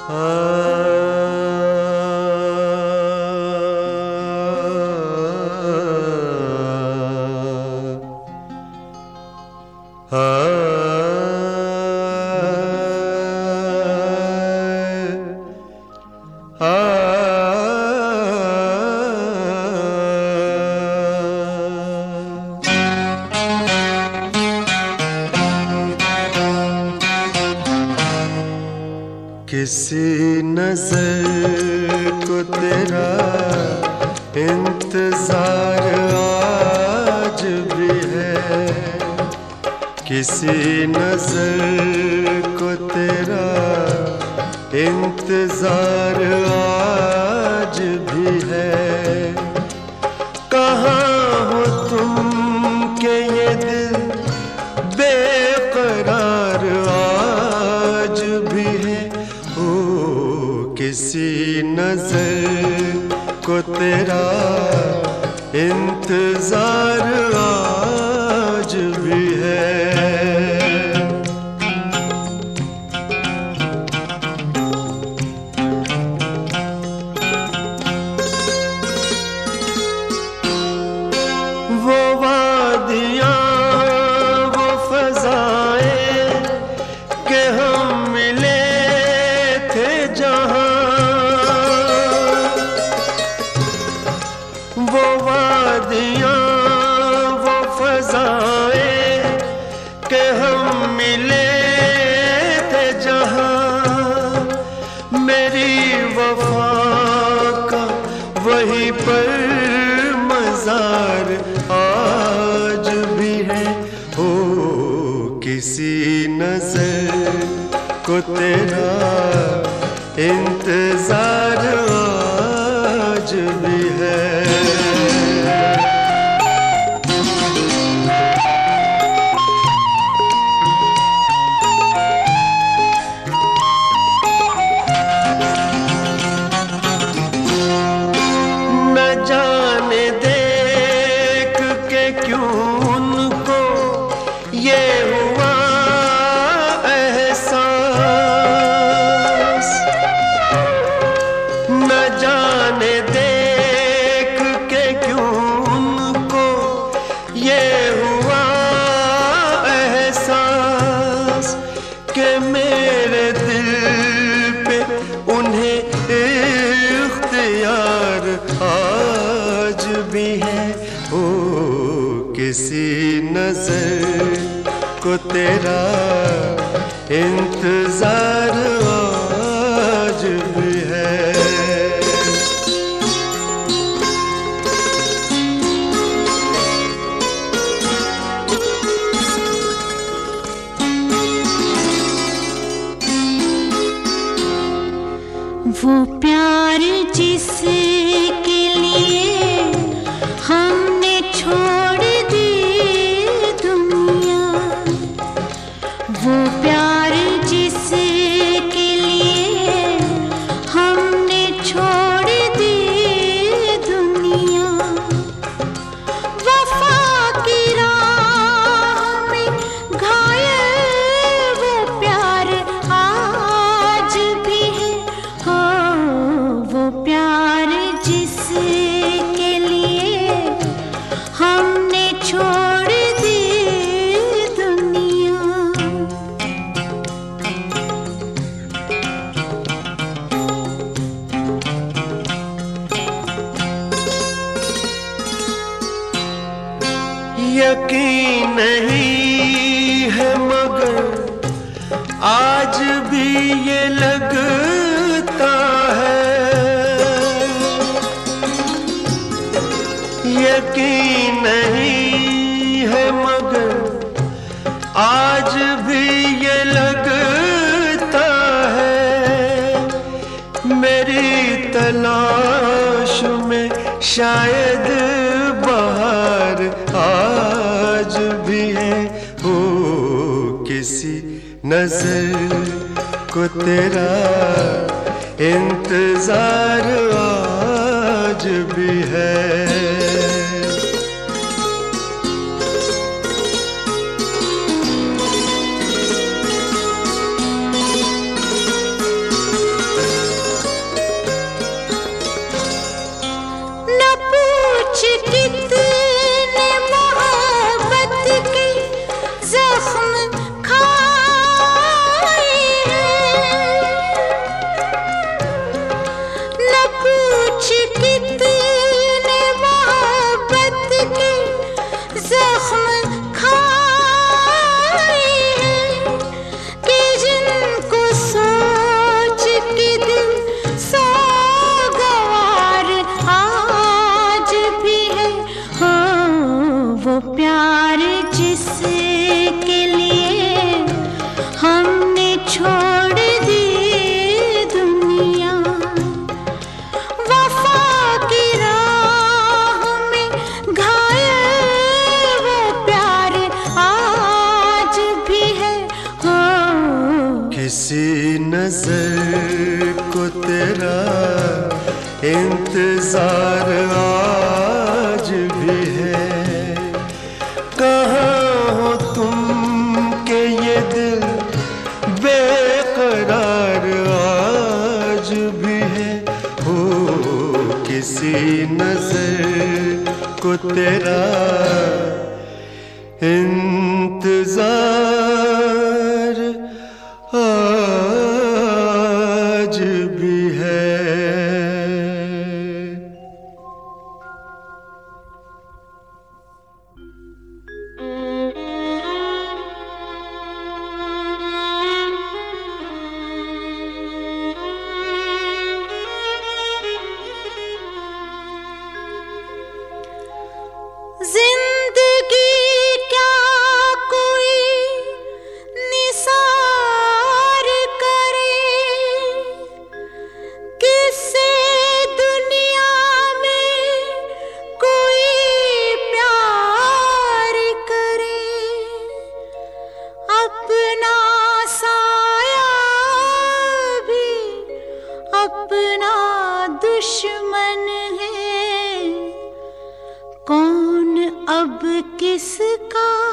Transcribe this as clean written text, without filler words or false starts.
किसी नजर को तेरा इंतजार आज भी है, किसी नजर को तेरा इंतजार आज भी है। कहाँ हो तुम के ये दिल बेकरार आज भी है। किसी नजर को तेरा इंतजार आज भी है। वो वादियाँ वो फज़ाएं के हम मिले थे जहाँ, वो वादियाँ वो फज़ाएं के हम मिले थे जहाँ, मेरी वफा का वहीं पर मज़ार आज भी है। हो किसी नज़र को तेरा इंतजार आज भी है। न जाने देख के क्यों उनको ये हुआ एहसास, न जाने देख के क्यों उनको ये हुआ एहसास कि मेरे दिल पे उन्हें इख्तियार आज भी है। ओ किसी नजर को तेरा इंतजार आज भी है। वो प्यार जिसके लिए हमने छोड़ दी दुनिया, वो प्यार जिसके लिए हमने छोड़ दी दुनिया, वफा की राह में घायल वो प्यार आज भी है। हो वो प्यार जिसके लिए हमने छोड़ दी दुनिया। यकीन नहीं है मगर आज भी ये लगता है, यकीन नहीं है मगर आज भी ये लगता है, मेरी तलाश में शायद बहार आज भी है। हो किसी नजर को तेरा इंतजार आज भी है। किसी नजर को तेरा इंतजार आज भी है। कहाँ हो तुम के ये दिल बेकरार आज भी है। हो किसी नजर को तेरा इंतजार आज भी है। दुश्मन है कौन अब किसका।